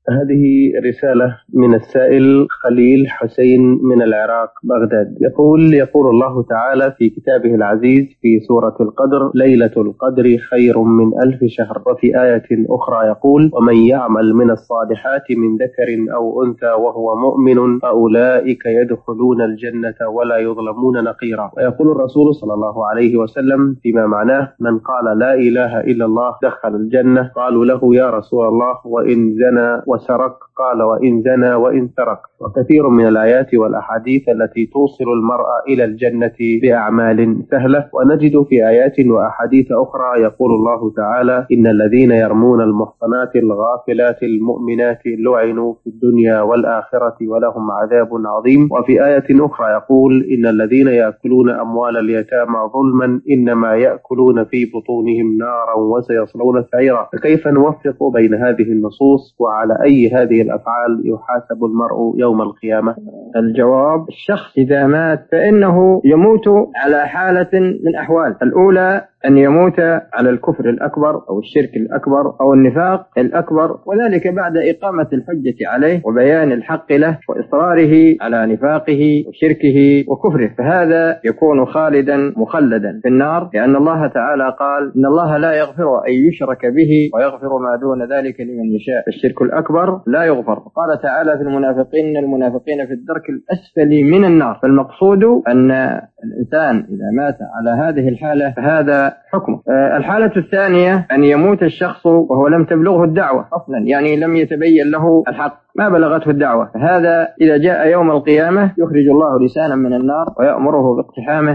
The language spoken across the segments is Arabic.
هذه رسالة من السائل خليل حسين من العراق بغداد. يقول الله تعالى في كتابه العزيز في سورة القدر: ليلة القدر خير من 1000 شهر. وفي آية أخرى يقول: ومن يعمل من الصالحات من ذكر أو أنثى وهو مؤمن فأولئك يدخلون الجنة ولا يظلمون نقيرا. ويقول الرسول صلى الله عليه وسلم فيما معناه: من قال لا إله إلا الله دخل الجنة. قالوا له: يا رسول الله وإن زنى وسرق؟ قال: وإن زنى وإن سرق. وكثير من الآيات والأحاديث التي توصل المرء إلى الجنة بأعمال سهلة. ونجد في آيات وأحاديث أخرى يقول الله تعالى: إن الذين يرمون المحصنات الغافلات المؤمنات لعنوا في الدنيا والآخرة ولهم عذاب عظيم. وفي آية أخرى يقول: إن الذين يأكلون أموال اليتامى ظلما إنما يأكلون في بطونهم نارا وسيصلون سعيرا. فكيف نوفق بين هذه النصوص؟ وعلى أي هذه الأفعال يحاسب المرء يوم القيامة؟ الجواب: الشخص إذا مات فإنه يموت على حالة من أحوال. الأولى أن يموت على الكفر الأكبر أو الشرك الأكبر أو النفاق الأكبر، وذلك بعد إقامة الحجة عليه وبيان الحق له وإصراره على نفاقه وشركه وكفره، فهذا يكون خالدا مخلدا في النار، لأن الله تعالى قال: إن الله لا يغفر أن يشرك به ويغفر ما دون ذلك لمن يشاء. الشرك الأكبر لا يغفر. قال تعالى في المنافقين: المنافقين في الدرك الأسفل من النار. فالمقصود أن الإنسان إذا مات على هذه الحالة فهذا حكمه. الحالة الثانية أن يموت الشخص وهو لم تبلغه الدعوة أصلا، يعني لم يتبين له الحق، ما بلغته الدعوة، فهذا إذا جاء يوم القيامة يخرج الله لسانا من النار ويأمره باقتحامه،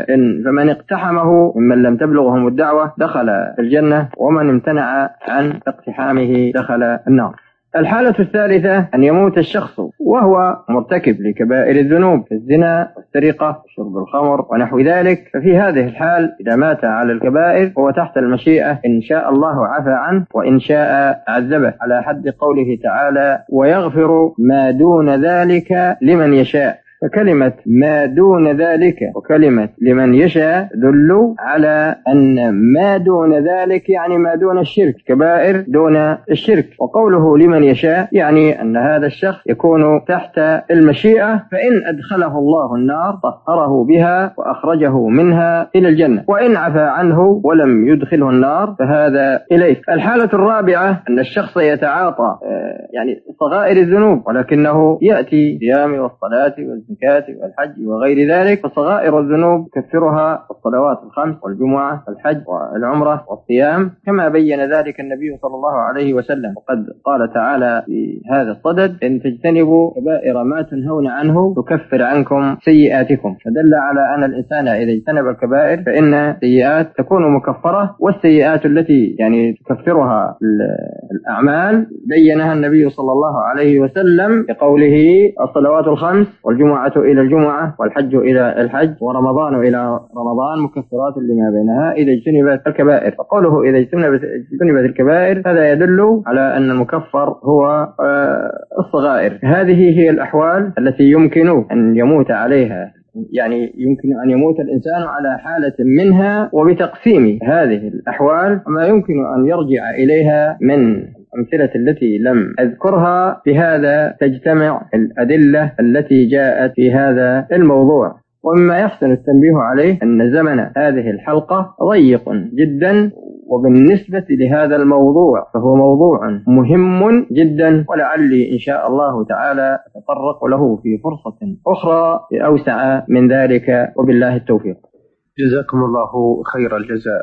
فمن اقتحمه ممن لم تبلغهم الدعوة دخل الجنة، ومن امتنع عن اقتحامه دخل النار. الحالة الثالثة أن يموت الشخص وهو مرتكب لكبائر الذنوب كالزنا والسرقة وشرب الخمر ونحو ذلك، ففي هذه الحال إذا مات على الكبائر هو تحت المشيئة، إن شاء الله عفى عنه وإن شاء عذبه، على حد قوله تعالى: ويغفر ما دون ذلك لمن يشاء. فكلمة ما دون ذلك وكلمة لمن يشاء دل على أن ما دون ذلك يعني ما دون الشرك، كبائر دون الشرك. وقوله لمن يشاء يعني أن هذا الشخص يكون تحت المشيئة، فإن أدخله الله النار طهره بها وأخرجه منها إلى الجنة، وإن عفى عنه ولم يدخله النار فهذا إليه. الحالة الرابعة أن الشخص يتعاطى يعني صغائر الذنوب، ولكنه يأتي صيام والصلاة والزكاة والحج وغير ذلك، فصغائر الذنوب كثرها الصلوات الخمس والجمعة والحج والعمرة والصيام، كما بين ذلك النبي صلى الله عليه وسلم. وقد قال تعالى في هذا الصدد: إن تجتنبوا كبائر ما تنهون عنه تكفر عنكم سيئاتكم. فدل على أن الإنسان إذا اجتنب الكبائر فإن سيئات تكون مكفرة، والسيئات التي يعني تكفرها الأعمال بينها النبي صلى الله عليه وسلم بقوله: الصلوات الخمس والجمعة إلى الجمعة والحج إلى الحج ورمضان إلى رمضان مكفرات لما بينها إذا اجتنبت الكبائر. فقوله إذا اجتنبت الكبائر هذا يدل على أن المكفر هو الصغائر. هذه هي الأحوال التي يمكن أن يموت عليها، يعني يمكن أن يموت الإنسان على حالة منها، وبتقسيم هذه الأحوال ما يمكن أن يرجع إليها من الأمثلة التي لم أذكرها. بهذا تجتمع الأدلة التي جاءت في هذا الموضوع. ومما يحسن التنبيه عليه أن زمن هذه الحلقة ضيق جدا، وبالنسبة لهذا الموضوع فهو موضوع مهم جدا، ولعلي إن شاء الله تعالى أتطرق له في فرصة أخرى أوسع من ذلك، وبالله التوفيق. جزاكم الله خير الجزاء.